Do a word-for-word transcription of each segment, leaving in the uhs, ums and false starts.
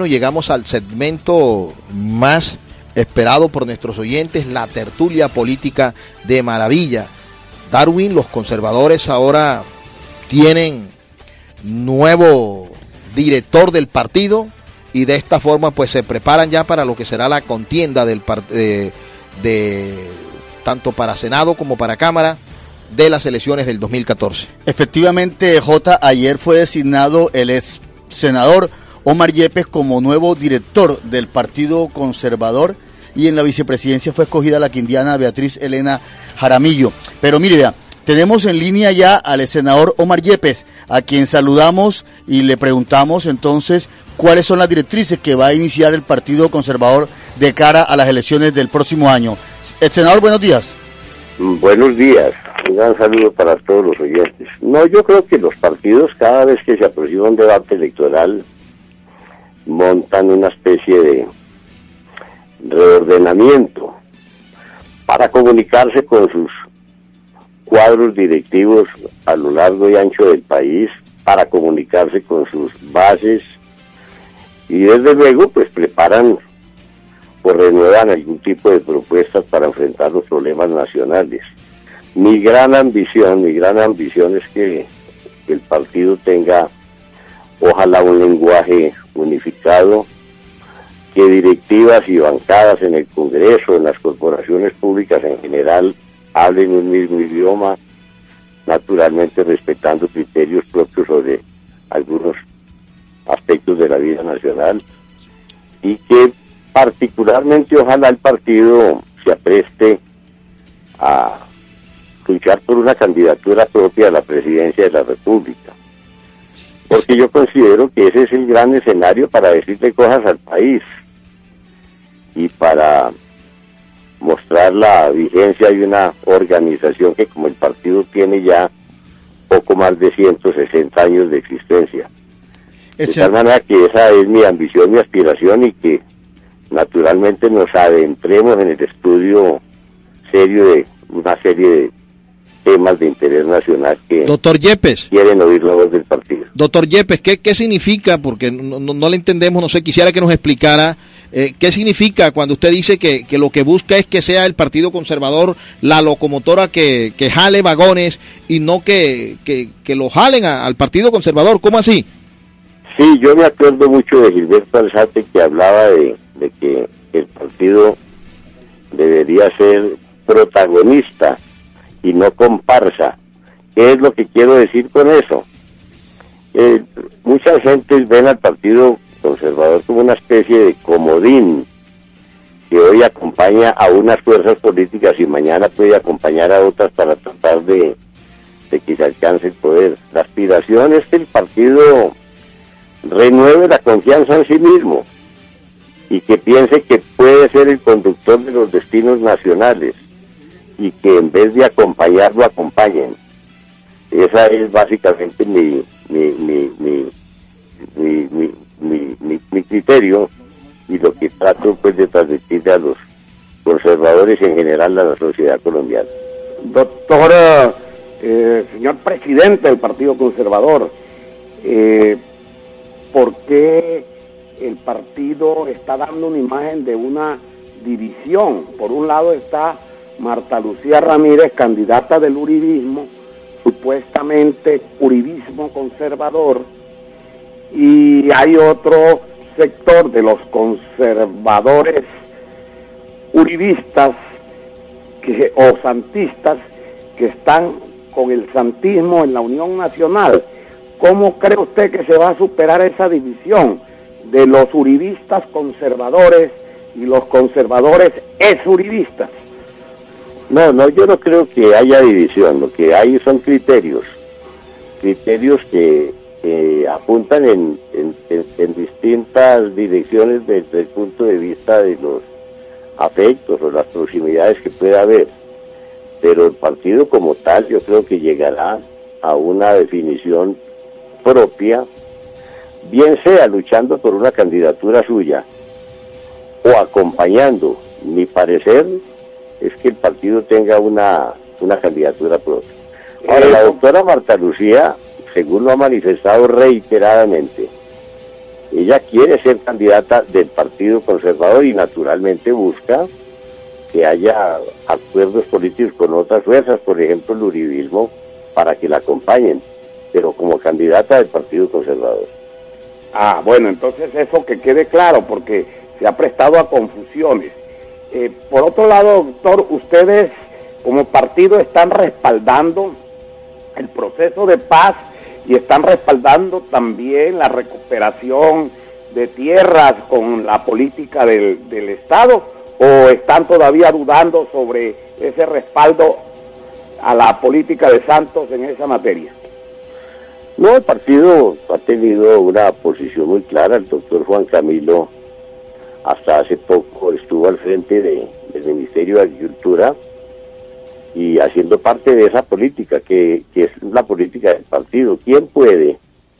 bueno, llegamos al segmento más esperado por nuestros oyentes, la tertulia política de maravilla. Darwin, los conservadores ahora tienen nuevo director del partido y de esta forma pues se preparan ya para lo que será la contienda del de, de tanto para Senado como para Cámara de las elecciones del dos mil catorce. Efectivamente, J, ayer fue designado el ex senador Omar Yepes como nuevo director del Partido Conservador y en la vicepresidencia fue escogida la quindiana Beatriz Elena Jaramillo. Pero mire, vea, tenemos en línea ya al senador Omar Yepes, a quien saludamos y le preguntamos entonces cuáles son las directrices que va a iniciar el Partido Conservador de cara a las elecciones del próximo año. El senador, buenos días. Buenos días, un gran saludo para todos los oyentes. No, yo creo que los partidos cada vez que se aproxima un debate electoral montan una especie de reordenamiento para comunicarse con sus cuadros directivos a lo largo y ancho del país, para comunicarse con sus bases y desde luego pues preparan o renuevan algún tipo de propuestas para enfrentar los problemas nacionales. Mi gran ambición, mi gran ambición es que el partido tenga ojalá un lenguaje unificado, que directivas y bancadas en el Congreso, en las corporaciones públicas en general, hablen un mismo idioma, naturalmente respetando criterios propios sobre algunos aspectos de la vida nacional, y que particularmente ojalá el partido se apreste a luchar por una candidatura propia a la presidencia de la República, porque yo considero que ese es el gran escenario para decirle cosas al país y para mostrar la vigencia de una organización que como el partido tiene ya poco más de ciento sesenta años de existencia. De tal manera que esa es mi ambición, mi aspiración, y que naturalmente nos adentremos en el estudio serio de una serie de temas de interés nacional que Doctor Yepes, quieren oír la voz del partido. Doctor Yepes, ¿qué, qué significa? Porque no, no, no le entendemos, no sé, quisiera que nos explicara eh, qué significa cuando usted dice que, que lo que busca es que sea el Partido Conservador la locomotora que, que jale vagones y no que, que, que lo jalen a, al Partido Conservador. ¿Cómo así? Sí, yo me acuerdo mucho de Gilberto Alzate, que hablaba de, de que el partido debería ser protagonista y no comparsa. ¿Qué es lo que quiero decir con eso? Eh, muchas gentes ven al Partido Conservador como una especie de comodín que hoy acompaña a unas fuerzas políticas y mañana puede acompañar a otras para tratar de, de que se alcance el poder. La aspiración es que el partido renueve la confianza en sí mismo y que piense que puede ser el conductor de los destinos nacionales y que en vez de acompañarlo, acompañen. Esa es básicamente mi mi mi mi mi, mi, mi, mi, mi criterio y lo que trato pues de transmitirle a los conservadores y en general a la sociedad colombiana. Doctor, eh, señor presidente del Partido Conservador, eh, ¿por qué el partido está dando una imagen de una división? Por un lado está Marta Lucía Ramírez, candidata del uribismo, supuestamente uribismo conservador, y hay otro sector de los conservadores uribistas que, o santistas que están con el santismo en la Unión Nacional. ¿Cómo cree usted que se va a superar esa división de los uribistas conservadores y los conservadores ex-uribistas? No, no, yo no creo que haya división. Lo que hay son criterios, criterios que eh, apuntan en, en, en, en distintas direcciones desde el punto de vista de los afectos o las proximidades que pueda haber. Pero el partido como tal yo creo que llegará a una definición propia, bien sea luchando por una candidatura suya o acompañando. Mi parecer es que el partido tenga una, una candidatura propia. Ahora, la doctora Marta Lucía, según lo ha manifestado reiteradamente, Ella quiere ser candidata del Partido Conservador y naturalmente busca que haya acuerdos políticos con otras fuerzas, por ejemplo el uribismo, para que la acompañen, pero como candidata del Partido Conservador. Ah, bueno, entonces eso que quede claro, porque se ha prestado a confusiones. Eh, por otro lado, doctor, ustedes como partido están respaldando el proceso de paz y están respaldando también la recuperación de tierras con la política del, del Estado, o están todavía dudando sobre ese respaldo a la política de Santos en esa materia. No, el partido ha tenido una posición muy clara. El doctor Juan Camilo hasta hace poco estuvo al frente de, del Ministerio de Agricultura y haciendo parte de esa política, que, que es la política del partido. ¿Quién puede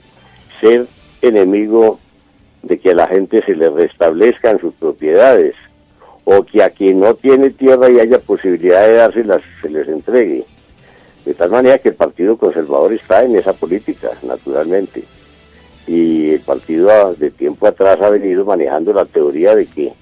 ser enemigo de que a la gente se le restablezcan sus propiedades, o que a quien no tiene tierra y haya posibilidad de dárselas se les entregue? De tal manera que el Partido Conservador está en esa política, naturalmente. Y el partido de tiempo atrás ha venido manejando la teoría de que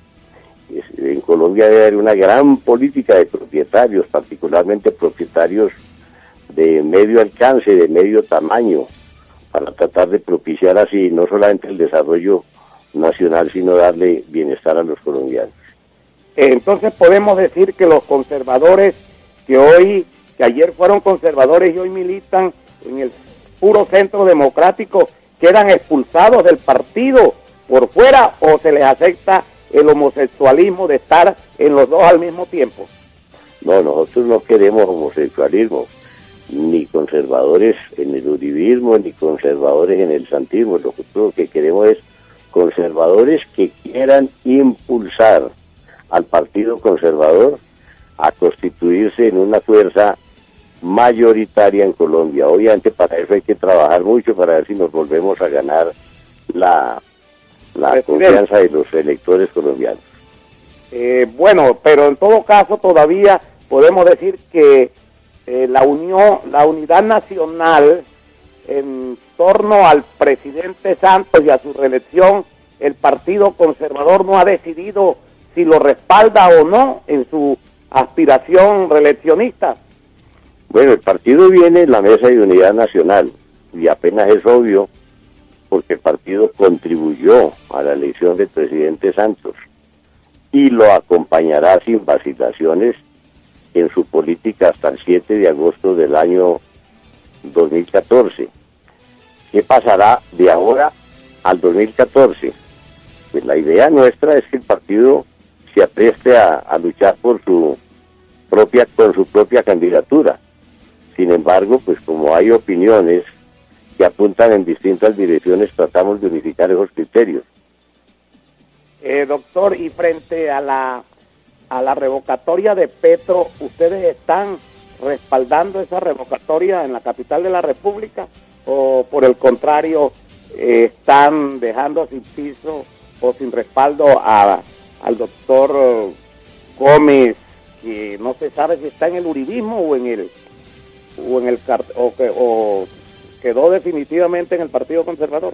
en Colombia debe haber una gran política de propietarios, particularmente propietarios de medio alcance, de medio tamaño, para tratar de propiciar así no solamente el desarrollo nacional, sino darle bienestar a los colombianos. Entonces podemos decir que los conservadores que hoy, que ayer fueron conservadores y hoy militan en el puro centro democrático, quedan expulsados del partido por fuera, o se les acepta el homosexualismo de estar en los dos al mismo tiempo. No, nosotros no queremos homosexualismo, ni conservadores en el uribismo, ni conservadores en el santismo. Nosotros lo que queremos es conservadores que quieran impulsar al Partido Conservador a constituirse en una fuerza mayoritaria en Colombia. Obviamente para eso hay que trabajar mucho, para ver si nos volvemos a ganar la, la confianza de los electores colombianos. Eh, bueno, pero en todo caso todavía podemos decir que eh, la unión, la unidad nacional en torno al presidente Santos y a su reelección, el Partido Conservador no ha decidido si lo respalda o no en su aspiración reeleccionista. Bueno, el partido viene en la mesa de unidad nacional y apenas es obvio porque el partido contribuyó a la elección del presidente Santos y lo acompañará sin vacilaciones en su política hasta el siete de agosto del año dos mil catorce. ¿Qué pasará de ahora al dos mil catorce? Pues la idea nuestra es que el partido se apreste a, a luchar por su propia, por su propia candidatura. Sin embargo, pues como hay opiniones que apuntan en distintas direcciones, tratamos de unificar esos criterios. Eh, doctor, y frente a la a la revocatoria de Petro, ¿ustedes están respaldando esa revocatoria en la capital de la República, o por el contrario eh, están dejando sin piso o sin respaldo a, al doctor Gómez, que no se sabe si está en el uribismo o en el o en el o, que, o quedó definitivamente en el Partido Conservador?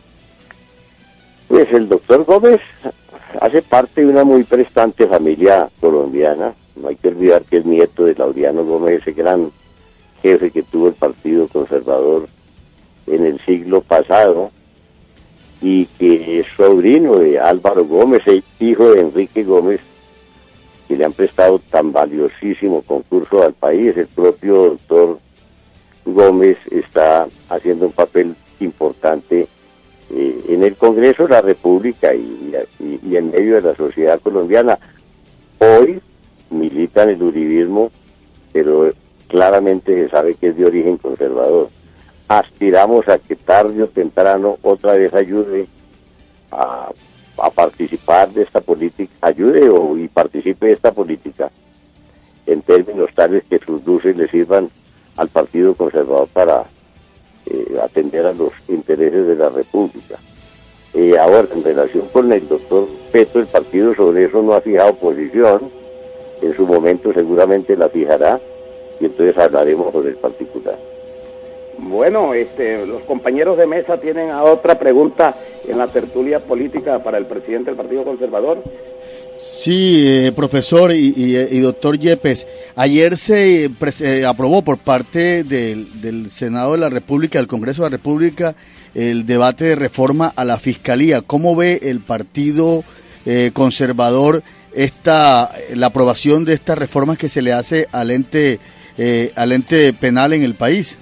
Pues el doctor Gómez hace parte de una muy prestante familia colombiana. No hay que olvidar que es nieto de Laureano Gómez, ese gran jefe que tuvo el Partido Conservador en el siglo pasado, y que es sobrino de Álvaro Gómez, el hijo de Enrique Gómez, que le han prestado tan valiosísimo concurso al país. El propio doctor Gómez está haciendo un papel importante eh, en el Congreso de la República y, y, y en medio de la sociedad colombiana. Hoy milita en el uribismo, pero claramente se sabe que es de origen conservador. Aspiramos a que tarde o temprano otra vez ayude a, a participar de esta política, ayude o y participe de esta política en términos tales que sus luces le sirvan al Partido Conservador para eh, atender a los intereses de la República. Eh, ahora, en relación con el doctor Petro, el partido sobre eso no ha fijado posición. En su momento seguramente la fijará y entonces hablaremos sobre el particular. Bueno, este, los compañeros de mesa tienen otra pregunta en la tertulia política para el presidente del Partido Conservador. Sí, eh, profesor y, y, y doctor Yepes, ayer se eh, aprobó por parte del, del Senado de la República, del Congreso de la República, el debate de reforma a la Fiscalía. ¿Cómo ve el Partido eh, Conservador esta la aprobación de estas reformas que se le hace al ente, eh, al ente penal en el país?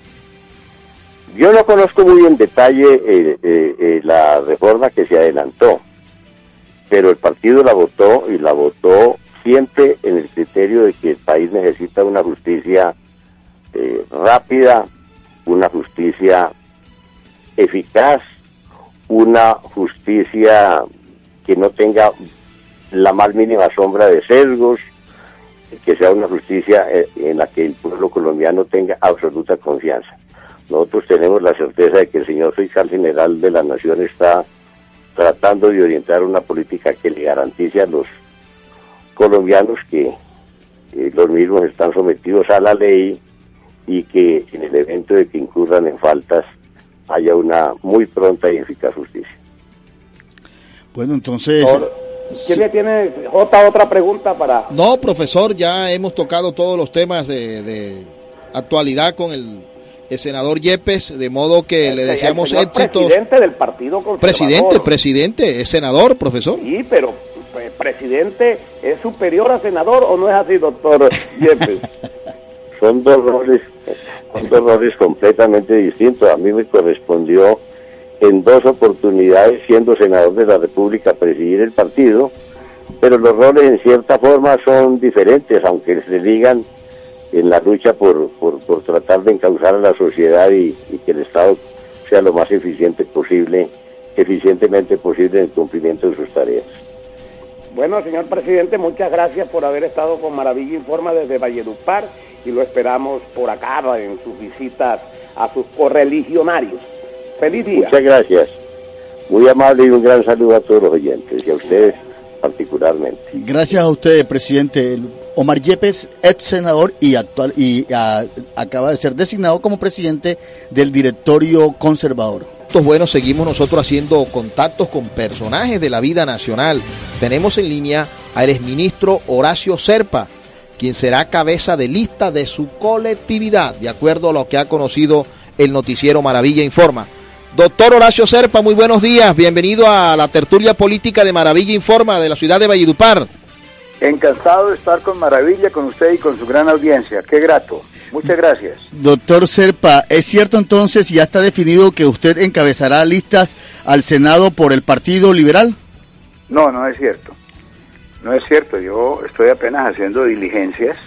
Yo no conozco muy en detalle eh, eh, eh, la reforma que se adelantó, pero el partido la votó y la votó siempre en el criterio de que el país necesita una justicia eh, rápida, una justicia eficaz, una justicia que no tenga la más mínima sombra de sesgos, que sea una justicia eh, en la que el pueblo colombiano tenga absoluta confianza. Nosotros tenemos la certeza de que el señor fiscal general de la Nación está tratando de orientar una política que le garantice a los colombianos que eh, los mismos están sometidos a la ley y que en el evento de que incurran en faltas haya una muy pronta y eficaz justicia. Bueno, entonces... ¿Quién le tiene, Jota, otra pregunta para...? No, profesor, ya hemos tocado todos los temas de, de actualidad con el... el senador Yepes, de modo que el, le deseamos el éxitos. Presidente del Partido Conservador. Presidente, presidente, es senador, profesor. Sí, pero pues, presidente es superior a senador, ¿o no es así, doctor Yepes? Son dos roles, son dos roles completamente distintos. A mí me correspondió en dos oportunidades, siendo senador de la República, presidir el partido, pero los roles en cierta forma son diferentes, aunque se digan en la lucha por, por, por tratar de encauzar a la sociedad y, y que el Estado sea lo más eficiente posible, eficientemente posible en el cumplimiento de sus tareas. Bueno, señor presidente, muchas gracias por haber estado con Maravilla Informa desde Valledupar y lo esperamos por acá en sus visitas a sus correligionarios. Feliz día. Muchas gracias. Muy amable y un gran saludo a todos los oyentes y a ustedes particularmente. Gracias a ustedes, presidente. Omar Yepes, ex senador y actual y a, acaba de ser designado como presidente del directorio conservador. Bueno, seguimos nosotros haciendo contactos con personajes de la vida nacional. Tenemos en línea al exministro Horacio Serpa, quien será cabeza de lista de su colectividad, de acuerdo a lo que ha conocido el noticiero Maravilla Informa. Doctor Horacio Serpa, muy buenos días, bienvenido a la tertulia política de Maravilla Informa de la ciudad de Valledupar. Encantado de estar con Maravilla, con usted y con su gran audiencia, qué grato, muchas gracias. Doctor Serpa, ¿es cierto entonces, ya está definido que usted encabezará listas al Senado por el Partido Liberal? No, no es cierto, no es cierto, yo estoy apenas haciendo diligencias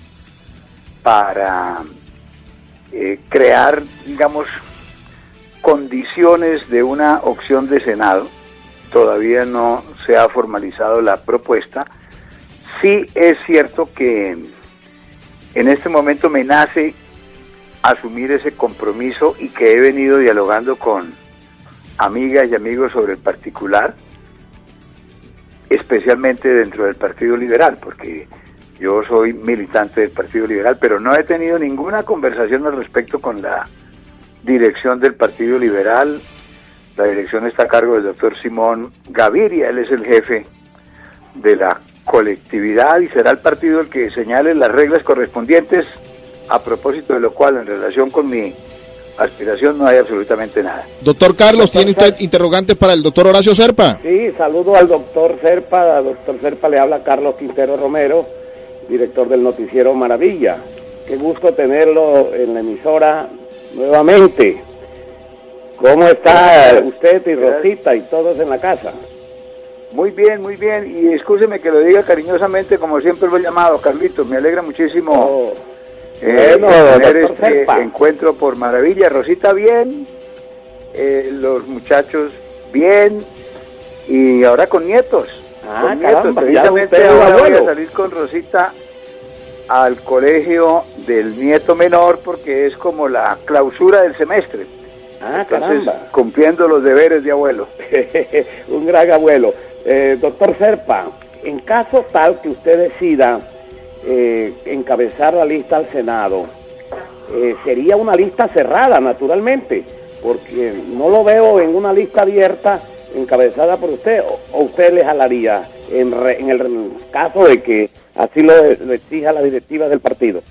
para eh, crear, digamos, condiciones de una opción de Senado. Todavía no se ha formalizado la propuesta. Sí es cierto que en este momento me nace asumir ese compromiso y que he venido dialogando con amigas y amigos sobre el particular, especialmente dentro del Partido Liberal, porque yo soy militante del Partido Liberal, pero no he tenido ninguna conversación al respecto con la dirección del Partido Liberal. La dirección está a cargo del doctor Simón Gaviria, él es el jefe de la colectividad y será el partido el que señale las reglas correspondientes, a propósito de lo cual en relación con mi aspiración no hay absolutamente nada. Doctor Carlos, ¿tiene usted interrogantes para el doctor Horacio Serpa? Sí, saludo al doctor Serpa, al doctor Serpa le habla Carlos Quintero Romero, director del noticiero Maravilla. Qué gusto tenerlo en la emisora nuevamente. ¿Cómo está usted y Rosita y todos en la casa? Muy bien, muy bien, y escúcheme que lo diga cariñosamente como siempre lo he llamado, Carlitos, me alegra muchísimo oh, eh, bueno, tener este Serpa. encuentro por Maravilla. Rosita bien, eh, los muchachos bien, y ahora con nietos, ah, con caramba, nietos, precisamente ahora voy a salir con Rosita al colegio del nieto menor porque es como la clausura del semestre. Ah, Entonces, caramba. Cumpliendo los deberes de abuelo. Un gran abuelo. Eh, doctor Serpa, en caso tal que usted decida eh, encabezar la lista al Senado, eh, sería una lista cerrada, naturalmente, porque no lo veo en una lista abierta encabezada por usted, o, o usted le jalaría en, re, en el caso de que así lo, lo exija la directiva del partido.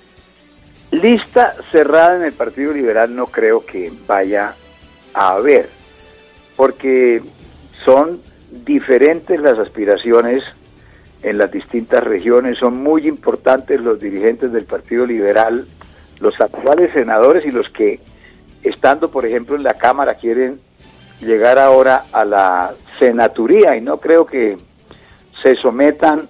Lista cerrada en el Partido Liberal no creo que vaya a haber, porque son diferentes las aspiraciones en las distintas regiones, son muy importantes los dirigentes del Partido Liberal, los actuales senadores y los que, estando por ejemplo en la Cámara, quieren llegar ahora a la senaturía, y no creo que se sometan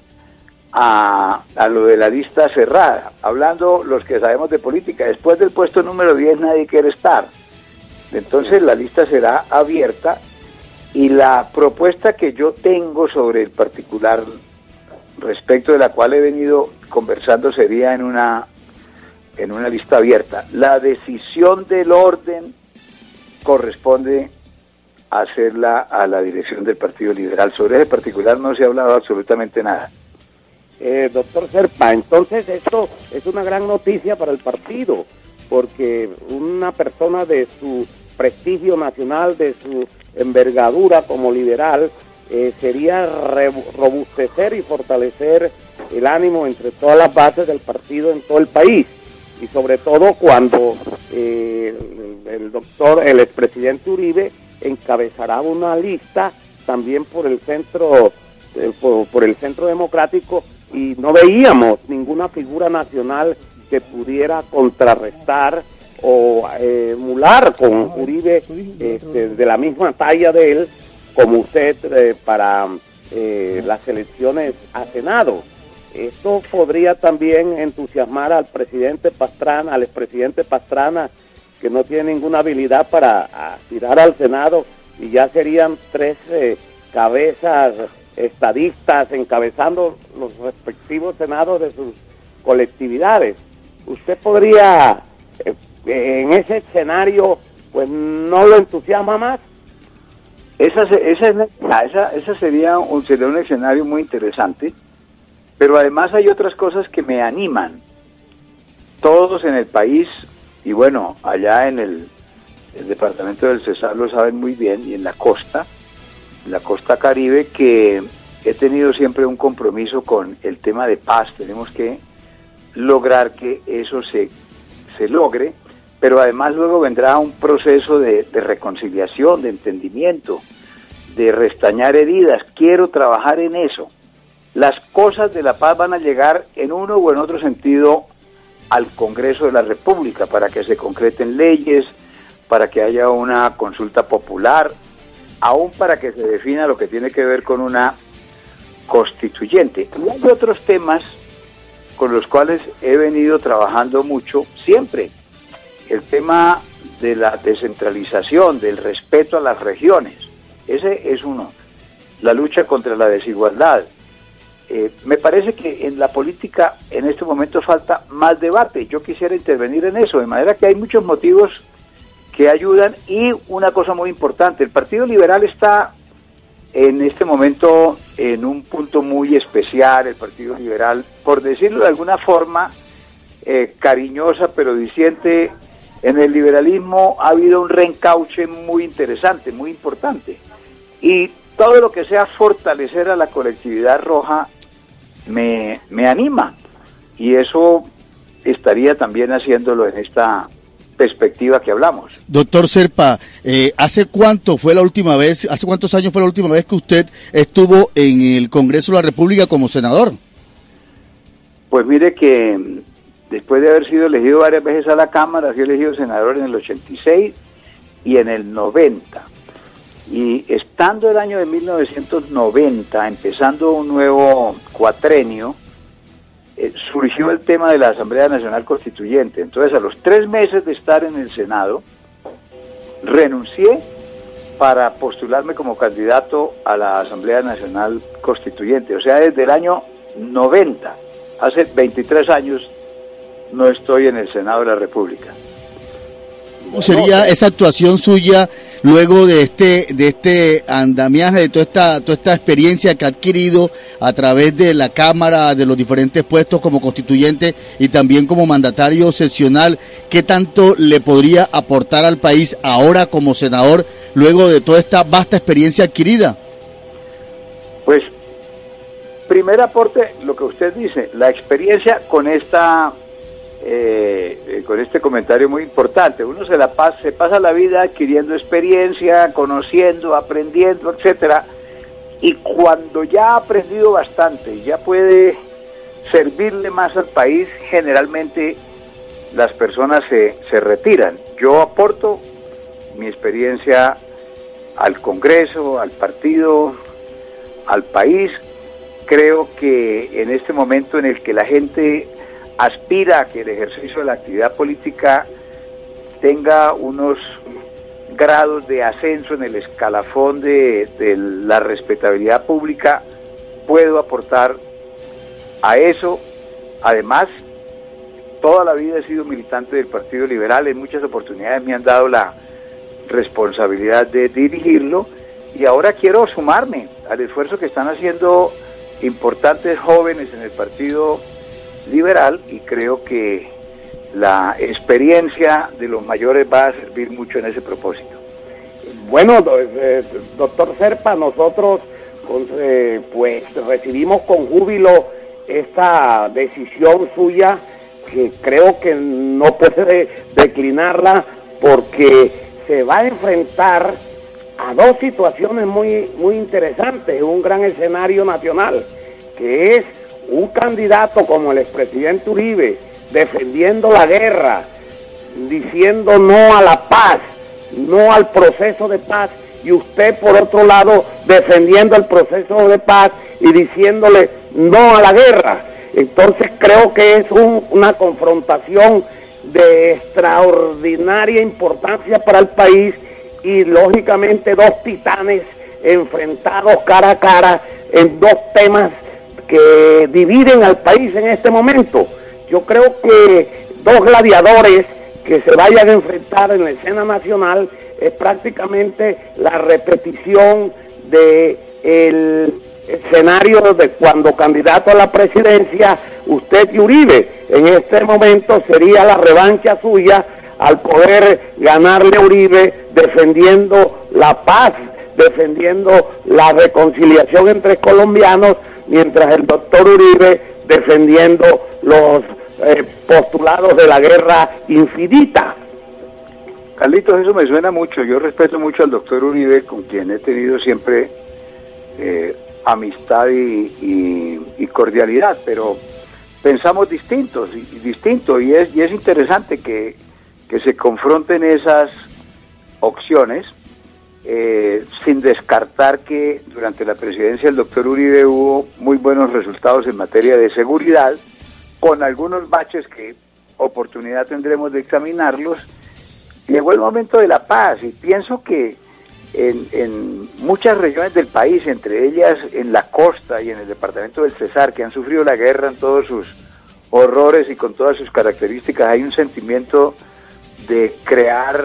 a, a lo de la lista cerrada. Hablando los que sabemos de política, después del puesto número diez nadie quiere estar. Entonces la lista será abierta, y la propuesta que yo tengo sobre el particular, respecto de la cual he venido conversando, sería en una en una lista abierta. La decisión del orden corresponde a hacerla a la dirección del Partido Liberal. Sobre ese particular no se ha hablado absolutamente nada. Eh, doctor Serpa, entonces esto es una gran noticia para el partido, porque una persona de su prestigio nacional, de su envergadura como liberal, eh, sería re robustecer y fortalecer el ánimo entre todas las bases del partido en todo el país, y sobre todo cuando eh, el, el doctor, el expresidente Uribe encabezará una lista también por el centro, eh, por, por el centro democrático, y no veíamos ninguna figura nacional que pudiera contrarrestar o eh, emular con Uribe, este, de la misma talla de él, como usted eh, para eh, las elecciones a Senado. Esto podría también entusiasmar al presidente Pastrana, al expresidente Pastrana, que no tiene ninguna habilidad para aspirar al Senado, y ya serían tres eh, cabezas estadistas encabezando los respectivos senados de sus colectividades. ¿Usted podría, eh, en ese escenario, pues no lo entusiasma más? Esa, esa, esa, esa sería, un, sería un escenario muy interesante, pero además hay otras cosas que me animan. Todos en el país, y bueno, allá en el, el departamento del Cesar lo saben muy bien, y en la costa, la costa Caribe, que he tenido siempre un compromiso con el tema de paz. Tenemos que lograr que eso se, se logre, pero además luego vendrá un proceso de, de reconciliación, de entendimiento, de restañar heridas. Quiero trabajar en eso. Las cosas de la paz van a llegar en uno o en otro sentido al Congreso de la República, para que se concreten leyes, para que haya una consulta popular, aún para que se defina lo que tiene que ver con una constituyente. Y hay otros temas con los cuales he venido trabajando mucho siempre. El tema de la descentralización, del respeto a las regiones, ese es uno. La lucha contra la desigualdad. Eh, me parece que en la política en este momento falta más debate. Yo quisiera intervenir en eso, de manera que hay muchos motivos que ayudan. Y una cosa muy importante, el Partido Liberal está en este momento en un punto muy especial. El Partido Liberal, por decirlo de alguna forma eh, cariñosa pero diciente, en el liberalismo ha habido un reencauche muy interesante, muy importante, y todo lo que sea fortalecer a la colectividad roja me, me anima, y eso estaría también haciéndolo en esta perspectiva que hablamos. Doctor Serpa, eh, ¿hace cuánto fue la última vez, hace cuántos años fue la última vez que usted estuvo en el Congreso de la República como senador? Pues mire que después de haber sido elegido varias veces a la Cámara, fui elegido senador en el ochenta y seis y en el noventa. Y estando el año de mil novecientos noventa, empezando un nuevo cuatrenio, eh, surgió el tema de la Asamblea Nacional Constituyente. Entonces, a los tres meses de estar en el Senado, renuncié para postularme como candidato a la Asamblea Nacional Constituyente. O sea, desde el año noventa, hace veintitrés años, no estoy en el Senado de la República. ¿Cómo sería esa actuación suya luego de este de este andamiaje, de toda esta toda esta experiencia que ha adquirido a través de la Cámara, de los diferentes puestos como constituyente y también como mandatario seccional? ¿Qué tanto le podría aportar al país ahora como senador luego de toda esta vasta experiencia adquirida? Pues, primer aporte, lo que usted dice, la experiencia con esta eh, con este comentario muy importante. Uno se la pasa, se pasa la vida adquiriendo experiencia, conociendo, aprendiendo, etcétera, y cuando ya ha aprendido bastante y ya puede servirle más al país, generalmente las personas se, se retiran. Yo aporto mi experiencia al Congreso, al partido, al país. Creo que en este momento en el que la gente aspira a que el ejercicio de la actividad política tenga unos grados de ascenso en el escalafón de, de la respetabilidad pública, puedo aportar a eso. Además, toda la vida he sido militante del Partido Liberal, en muchas oportunidades me han dado la responsabilidad de dirigirlo, y ahora quiero sumarme al esfuerzo que están haciendo importantes jóvenes en el Partido Liberal, y creo que la experiencia de los mayores va a servir mucho en ese propósito. Bueno, eh, doctor Serpa, nosotros eh, pues recibimos con júbilo esta decisión suya, que creo que no puede declinarla, porque se va a enfrentar a dos situaciones muy, muy interesantes en un gran escenario nacional, que es un candidato como el expresidente Uribe defendiendo la guerra, diciendo no a la paz, no al proceso de paz, y usted por otro lado defendiendo el proceso de paz y diciéndole no a la guerra. Entonces creo que es un, una confrontación de extraordinaria importancia para el país, y lógicamente dos titanes enfrentados cara a cara en dos temas que dividen al país en este momento. Yo creo que dos gladiadores que se vayan a enfrentar en la escena nacional es prácticamente la repetición de el escenario de cuando candidato a la presidencia usted y Uribe. En este momento sería la revancha suya al poder ganarle a Uribe defendiendo la paz, defendiendo la reconciliación entre colombianos, mientras el doctor Uribe defendiendo los eh, postulados de la guerra infinita. Carlitos, eso me suena mucho. Yo respeto mucho al doctor Uribe, con quien he tenido siempre eh, amistad y, y, y cordialidad, pero pensamos distintos y, y distinto, y es, y es interesante que, que se confronten esas opciones, eh, sin descartar que durante la presidencia del doctor Uribe hubo muy buenos resultados en materia de seguridad, con algunos baches que oportunidad tendremos de examinarlos. Llegó el momento de la paz, y pienso que en, en muchas regiones del país, entre ellas en la costa y en el departamento del Cesar, que han sufrido la guerra en todos sus horrores y con todas sus características, hay un sentimiento de crear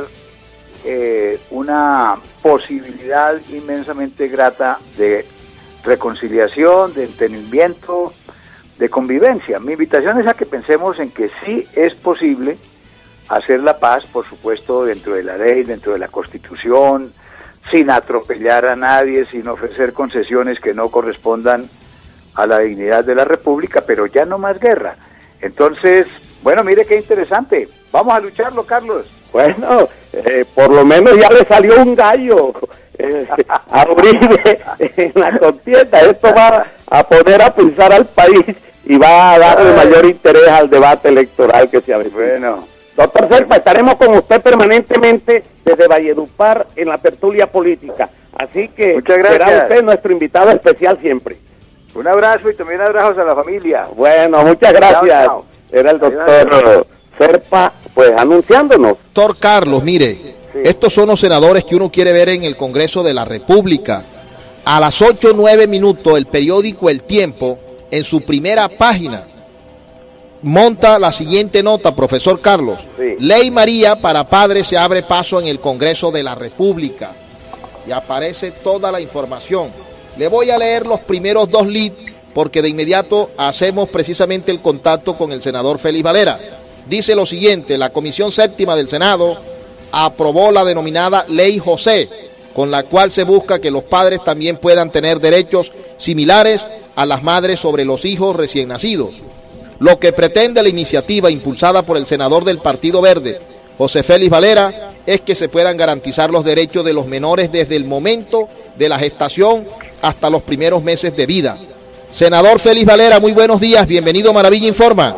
eh, una posibilidad inmensamente grata de reconciliación, de entendimiento, de convivencia. Mi invitación es a que pensemos en que sí es posible hacer la paz, por supuesto, dentro de la ley, dentro de la Constitución, sin atropellar a nadie, sin ofrecer concesiones que no correspondan a la dignidad de la República, pero ya no más guerra. Entonces, bueno, mire qué interesante. Vamos a lucharlo, Carlos. Bueno, eh, por lo menos ya le salió un gallo eh, a Uribe en la contienda. Esto va a poner a pulsar al país y va a darle mayor interés al debate electoral que se avecina. Bueno, doctor Serpa, estaremos con usted permanentemente desde Valledupar en la tertulia política. Así que muchas gracias. Será usted nuestro invitado especial siempre. Un abrazo y también abrazos a la familia. Bueno, muchas gracias. Chao, chao. Era el doctor Serpa, pues anunciándonos. Doctor Carlos, mire, sí. Estos son los senadores que uno quiere ver en el Congreso de la República. A las ocho o nueve minutos, el periódico El Tiempo, en su primera página, monta la siguiente nota, profesor Carlos. Sí. Ley María para padres se abre paso en el Congreso de la República. Y aparece toda la información. Le voy a leer los primeros dos leads porque de inmediato hacemos precisamente el contacto con el senador Félix Valera. Dice lo siguiente: la Comisión Séptima del Senado aprobó la denominada Ley José, con la cual se busca que los padres también puedan tener derechos similares a las madres sobre los hijos recién nacidos. Lo que pretende la iniciativa impulsada por el senador del Partido Verde, José Félix Valera, es que se puedan garantizar los derechos de los menores desde el momento de la gestación hasta los primeros meses de vida. Senador Félix Valera, muy buenos días, bienvenido a Maravilla Informa.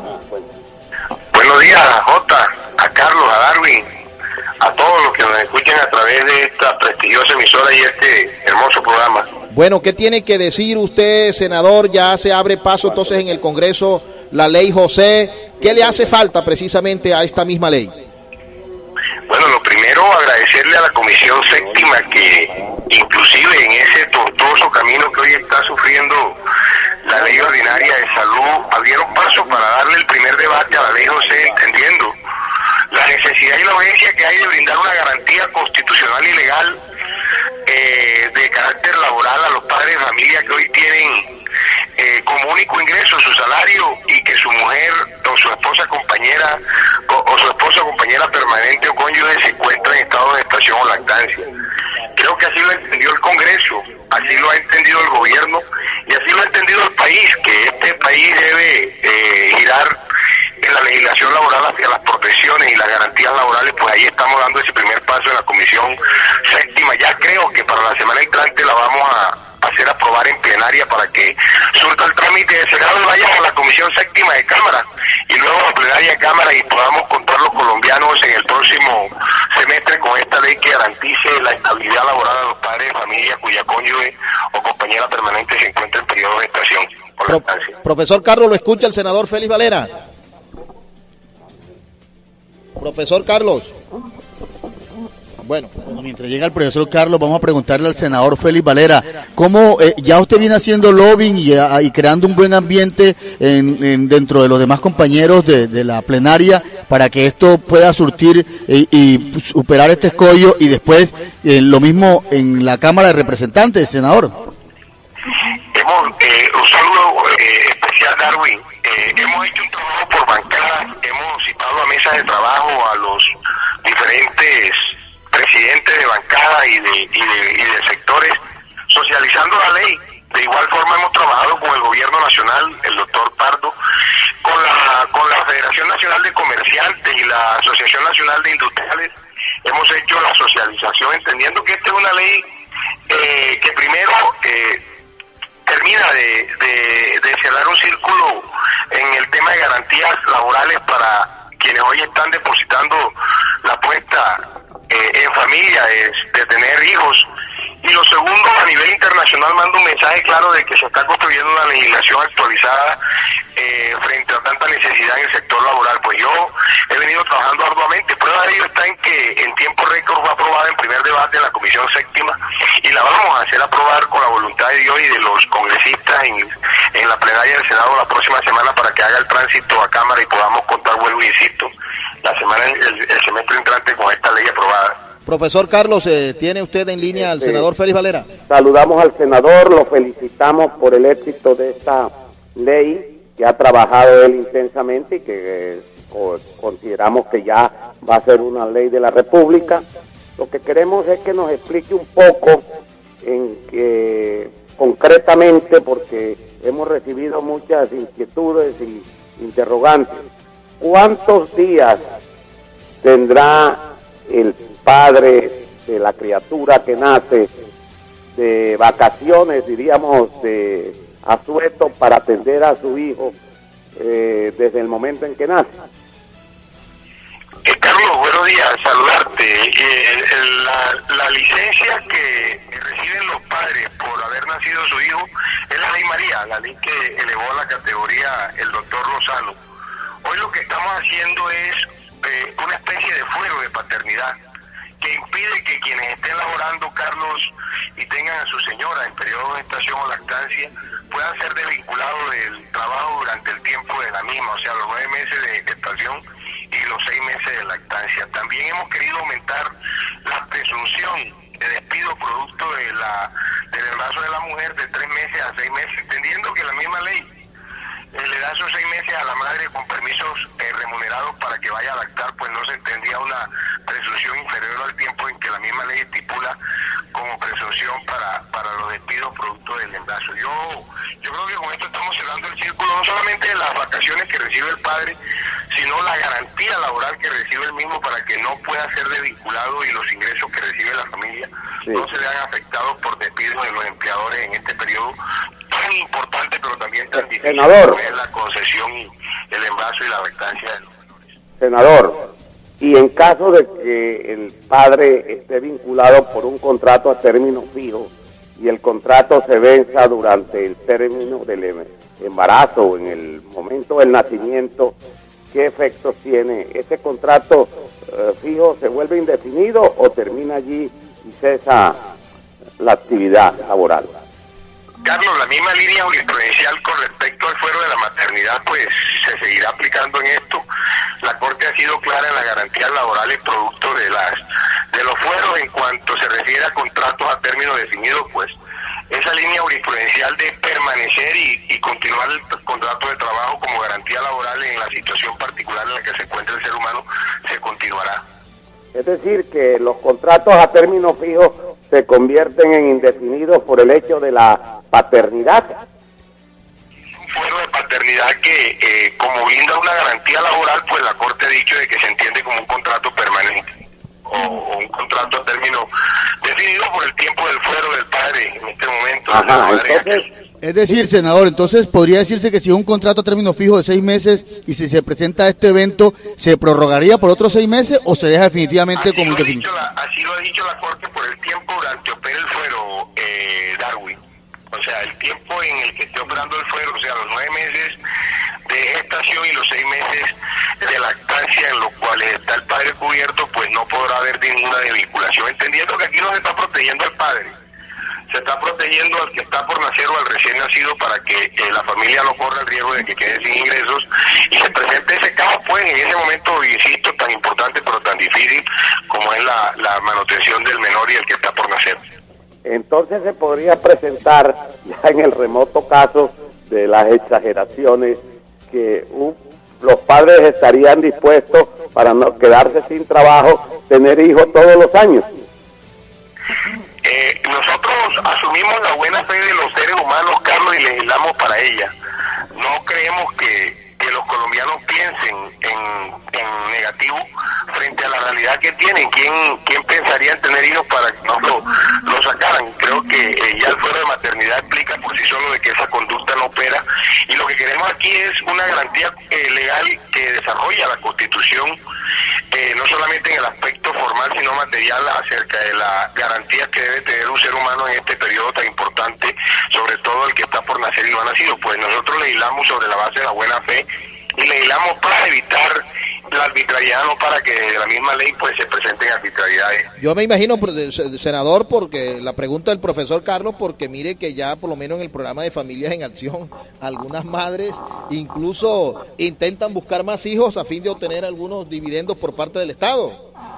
Buenos días, a Jota, a Carlos, a Darwin, a todos los que nos escuchan a través de esta prestigiosa emisora y este hermoso programa. Bueno, ¿qué tiene que decir usted, senador? Ya se abre paso entonces en el Congreso la Ley José. ¿Qué le hace falta precisamente a esta misma ley? Bueno, lo primero, agradecerle a la Comisión Séptima que inclusive en ese tortuoso camino que hoy está sufriendo la Ley Ordinaria de Salud, abrieron paso para darle el primer debate a la Ley José, entendiendo la necesidad y la urgencia que hay de brindar una garantía constitucional y legal eh, de carácter laboral a los padres de familia que hoy tienen eh, como único ingreso su salario y que su mujer o su esposa compañera o, o su esposa compañera permanente o cónyuge se encuentra en estado de gestación o lactancia. Creo que así lo entendió el Congreso, así lo ha entendido el gobierno y así lo ha entendido el país, que este país debe eh, girar en la legislación laboral hacia las profesiones y las garantías laborales. Pues ahí estamos dando ese primer paso en la Comisión Séptima. Ya creo que para la semana entrante la vamos a hacer aprobar en plenaria para que surta el trámite de Senado y vaya a la Comisión Séptima de Cámara y luego a la plenaria de Cámara y podamos contar los colombianos en el próximo semestre con esta ley que garantice la estabilidad laboral a los padres de familia cuya cónyuge o compañera permanente se encuentra en periodo de gestación o Pro, lactancia. Profesor Carlos, ¿lo escucha el senador Félix Valera? Profesor Carlos. Bueno, bueno, mientras llega el profesor Carlos, vamos a preguntarle al senador Félix Valera, ¿cómo eh, ya usted viene haciendo lobbying y, a, y creando un buen ambiente en, en, dentro de los demás compañeros de, de la plenaria para que esto pueda surtir eh, y superar este escollo y después eh, lo mismo en la Cámara de Representantes, senador? Hemos, eh, un saludo eh, especial, Darwin. Eh, hemos hecho un trabajo por bancadas, hemos citado a mesas de trabajo a los diferentes presidentes de bancada y de, y de, y de sectores socializando la ley. De igual forma hemos trabajado con el gobierno nacional, el doctor Pardo, con la, con la Federación Nacional de Comerciantes y la Asociación Nacional de Industriales. Hemos hecho la socialización entendiendo que esta es una ley eh, que primero eh, termina de, de, de cerrar un círculo en el tema de garantías laborales para quienes hoy están depositando la apuesta eh, en familia de, de tener hijos. Y lo segundo, a nivel internacional manda un mensaje claro de que se está construyendo una legislación actualizada eh, frente a tanta necesidad en el sector laboral. Pues yo he venido trabajando arduamente. Prueba de ello está en que en tiempo récord fue aprobada en primer debate en la Comisión Séptima y la vamos a hacer aprobar con la voluntad de Dios y de los congresistas en, en la plenaria del Senado la próxima semana para que haga el tránsito a Cámara y podamos contar, vuelvo e insisto, la semana, el, el semestre entrante con esta ley aprobada. Profesor Carlos, eh, ¿tiene usted en línea al senador Félix Valera? Saludamos al senador, lo felicitamos por el éxito de esta ley que ha trabajado él intensamente y que eh, consideramos que ya va a ser una ley de la República. Lo que queremos es que nos explique un poco en que concretamente, porque hemos recibido muchas inquietudes y interrogantes, ¿cuántos días tendrá el padre de la criatura que nace de vacaciones, diríamos, de asueto para atender a su hijo eh, desde el momento en que nace? Eh, Carlos, buenos días, saludarte. Eh, el, la, la licencia que reciben los padres por haber nacido su hijo es la Ley María, la ley que elevó a la categoría el doctor Lozano. Hoy lo que estamos haciendo es eh, una especie de fuero de paternidad que impide que quienes estén laborando, Carlos, y tengan a su señora en periodo de gestación o lactancia, puedan ser desvinculados del trabajo durante el tiempo de la misma, o sea, los nueve meses de gestación y los seis meses de lactancia. También hemos querido aumentar la presunción de despido producto de la del embarazo de la mujer de tres meses a seis meses, entendiendo que la misma ley eh, le da esos seis meses a la madre con permisos eh, remunerados para que vaya a lactar, pues no se entendía una presunción inferior al tiempo en que la misma ley estipula como presunción para, para los despidos producto del embarazo. Yo, yo creo que con esto estamos cerrando el círculo, no solamente de las vacaciones que recibe el padre, sino la garantía laboral que recibe el mismo para que no pueda ser desvinculado y los ingresos que recibe la familia sí. no se vean afectados por despidos de los empleadores en este periodo tan importante pero también tan difícil Senador, como es la concesión y el embarazo y la lactancia de los menores. Senador, y en caso de que el padre esté vinculado por un contrato a término fijo y el contrato se venza durante el término del embarazo o en el momento del nacimiento, ¿qué efectos tiene? ¿Ese contrato eh, fijo se vuelve indefinido o termina allí y cesa la actividad laboral? Carlos, la misma línea jurisprudencial con respecto al fuero de la maternidad pues se seguirá aplicando en esto. La Corte ha sido clara en las garantías laborales producto de las de los fueros en cuanto se refiere a contratos a término definido, pues esa línea jurisprudencial de permanecer y, y continuar el contrato de trabajo como garantía laboral en la situación particular en la que se encuentra el ser humano se continuará. Es decir, que los contratos a término fijo se convierten en indefinidos por el hecho de la paternidad. Un fuero de paternidad que, eh, como brinda una garantía laboral, pues la Corte ha dicho de que se entiende como un contrato permanente o, o un contrato a término definido por el tiempo del fuero del padre en este momento. Ajá, entonces... Es decir, senador, entonces podría decirse que si es un contrato a término fijo de seis meses y si se presenta este evento, ¿se prorrogaría por otros seis meses o se deja definitivamente así como lo indefinido? Así lo ha dicho la Corte por el tiempo durante opera el fuero, eh, Darwin. O sea, el tiempo en el que esté operando el fuero, o sea, los nueve meses de gestación y los seis meses de lactancia en los cuales está el padre cubierto, pues no podrá haber ninguna desvinculación, entendiendo que aquí no se está protegiendo al padre. Se está protegiendo al que está por nacer o al recién nacido para que eh, la familia no corra el riesgo de que quede sin ingresos y se presente ese caso, pues en ese momento, insisto, tan importante pero tan difícil como es la, la manutención del menor y el que está por nacer. Entonces se podría presentar ya en el remoto caso de las exageraciones que uh, los padres estarían dispuestos para no quedarse sin trabajo, tener hijos todos los años. Eh, nosotros asumimos la buena fe de los seres humanos, Carlos, y legislamos para ella. No creemos que, que los colombianos piensen en, en negativo frente a la realidad que tienen. ¿Quién, quién pensaría en tener hijos para que no lo, lo sacaran? Creo que eh, ya el fuero de maternidad explica por sí solo de que esa conducta no opera. Y lo que queremos aquí es una garantía eh, legal que desarrolla la Constitución, eh, no solamente en el aspecto formal, sino material, acerca de la garantía que debe tener un ser humano en este periodo tan importante, sobre todo el que está por nacer y no ha nacido. Pues nosotros legislamos sobre la base de la buena fe y legislamos para evitar la arbitrariedad, no para que de la misma ley pues se presenten arbitrariedades. Yo me imagino, senador, porque la pregunta del profesor Carlos, porque mire que ya por lo menos en el programa de Familias en Acción, algunas madres incluso intentan buscar más hijos a fin de obtener algunos dividendos por parte del Estado.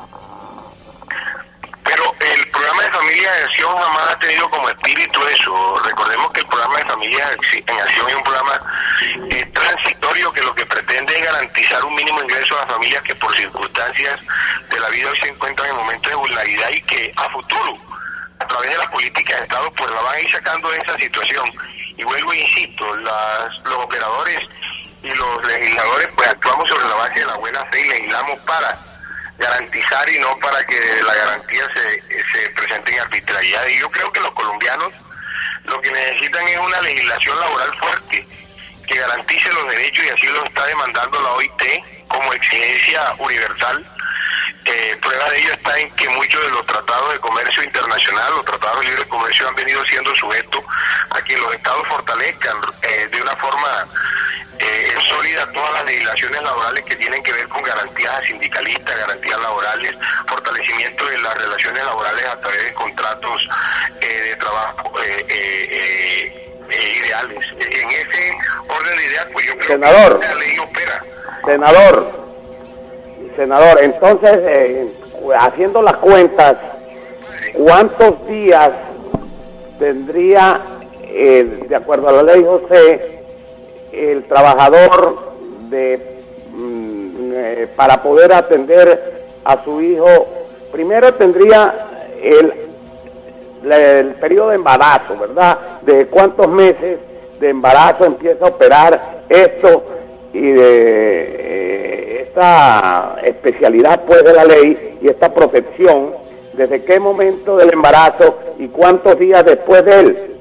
Pero el programa de Familias en Acción jamás ha tenido como espíritu eso. Recordemos que el programa de Familias en Acción es un programa eh, transitorio que lo que pretende es garantizar un mínimo ingreso a las familias que por circunstancias de la vida hoy se encuentran en momentos de vulnerabilidad y que a futuro, a través de las políticas de Estado, pues la van a ir sacando de esa situación. Y vuelvo e insisto, las, los operadores y los legisladores pues actuamos sobre la base de la buena fe y legislamos para garantizar y no para que la garantía se, se presente en arbitrariedad. Y yo creo que los colombianos lo que necesitan es una legislación laboral fuerte que garantice los derechos, y así lo está demandando la O I T como exigencia universal. Eh, prueba de ello está en que muchos de los tratados de comercio internacional, los tratados de libre comercio, han venido siendo sujetos a que los estados fortalezcan eh, de una forma eh, es sólida todas las legislaciones laborales que tienen que ver con garantías sindicalistas, garantías laborales, fortalecimiento de las relaciones laborales a través de contratos eh, de trabajo eh, eh, eh, eh, ideales. En ese orden de ideas, pues yo creo Senador, que la ley opera. Senador, senador, entonces, eh, haciendo las cuentas, ¿cuántos días tendría, eh, de acuerdo a la ley José, el trabajador de mm, eh, para poder atender a su hijo? Primero tendría el, la, el periodo de embarazo, ¿verdad? De cuántos meses de embarazo empieza a operar esto y de eh, esta especialidad pues de la ley y esta protección, desde qué momento del embarazo y cuántos días después de él.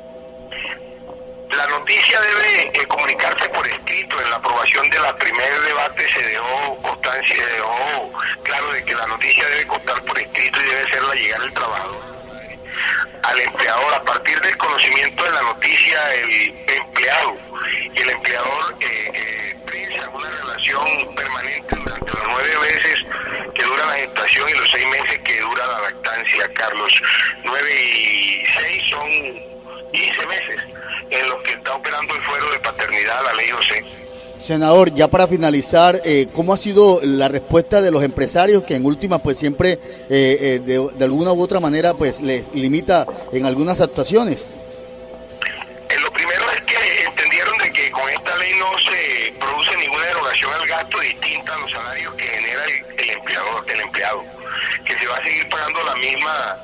La noticia debe eh, comunicarse por escrito. En la aprobación de la primer debate se dejó constancia, se dejó claro de que la noticia debe constar por escrito y debe hacerla llegar al trabajador, al empleador. A partir del conocimiento de la noticia, el empleado y el empleador eh, eh, prensan una relación permanente durante los nueve meses que dura la gestación y los seis meses que dura la lactancia, Carlos. Nueve y seis son quince meses en los que está operando el fuero de paternidad, la ley José. Senador, ya para finalizar, eh, ¿cómo ha sido la respuesta de los empresarios que en última pues siempre eh, eh, de, de alguna u otra manera pues les limita en algunas actuaciones? Eh, lo primero es que entendieron de que con esta ley no se produce ninguna derogación al gasto distinta a los salarios que genera el, el empleador, el empleado, que se va a seguir pagando la misma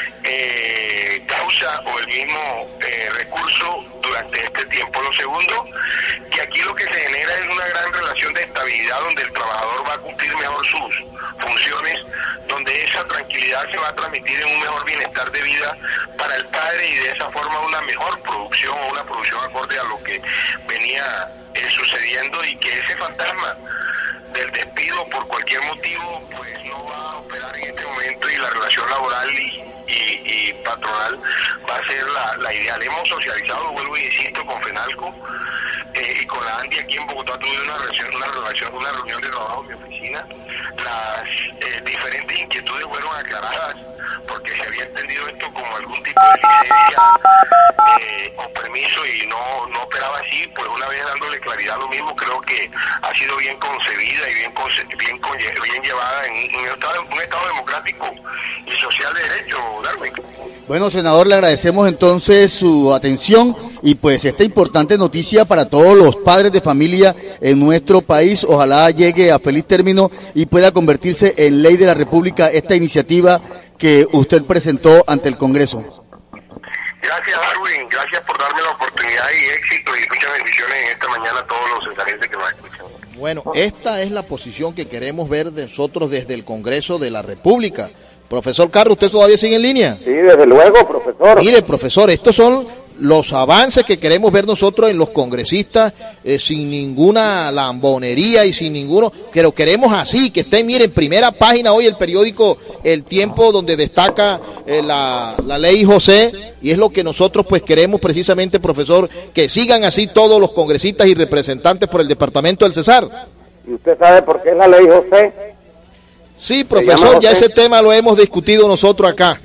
eh, causa o el mismo eh, recurso durante este tiempo. Lo segundo, que aquí lo que se genera es una gran relación de estabilidad donde el trabajador va a cumplir mejor sus funciones, donde esa tranquilidad se va a transmitir en un mejor bienestar de vida para el padre y de esa forma una mejor producción o una producción acorde a lo que venía eh, sucediendo, y que ese fantasma del despido por cualquier motivo pues no va a operar en este momento, y la relación laboral y, y, y patronal va a ser la, la ideal. Hemos socializado, vuelvo y insisto, con FENALCO eh, y con la ANDI aquí en Bogotá. Tuve una relación, una relación, una reunión de trabajo en mi oficina. Las eh, diferentes inquietudes fueron aclaradas porque se había entendido esto como algún tipo de licencia eh, o permiso y no, no operaba así. Pues una vez dándole claridad a lo mismo, creo que ha sido bien concebida y bien conce bien, bien llevada en un estado, un estado democrático y social de derecho, Darwin. Bueno, senador, le agradecemos entonces su atención y pues esta importante noticia para todos los padres de familia en nuestro país. Ojalá llegue a feliz término y pueda convertirse en ley de la República esta iniciativa que usted presentó ante el Congreso. Gracias, Darwin, gracias por darme la oportunidad y éxito, y muchas bendiciones en esta mañana a todos los cesarienses que nos escuchan. Bueno, esta es la posición que queremos ver de nosotros desde el Congreso de la República. Profesor Carlos, ¿usted todavía sigue en línea? Sí, desde luego, profesor. Mire, profesor, estos son los avances que queremos ver nosotros en los congresistas, eh, sin ninguna lambonería y sin ninguno, pero queremos así, que esté, miren, primera página hoy el periódico El Tiempo, donde destaca eh, la, la ley José, y es lo que nosotros pues queremos precisamente, profesor, que sigan así todos los congresistas y representantes por el departamento del Cesar. ¿Y usted sabe por qué es la ley José? Sí, profesor, ya ese tema lo hemos discutido nosotros acá.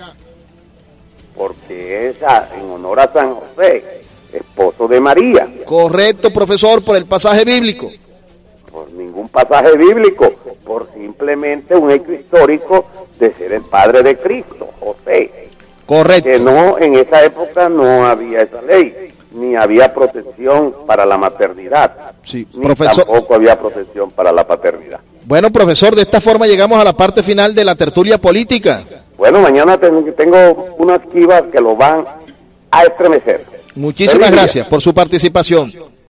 Porque es a, en honor a San José, esposo de María. Correcto, profesor, por el pasaje bíblico. Por ningún pasaje bíblico, por simplemente un hecho histórico de ser el padre de Cristo, José. Correcto. Que no, en esa época no había esa ley, ni había protección para la maternidad, Sí, ni profesor. tampoco había protección para la paternidad. Bueno, profesor, de esta forma llegamos a la parte final de la tertulia política. Bueno, mañana tengo unas chivas que lo van a estremecer. Muchísimas gracias por su participación.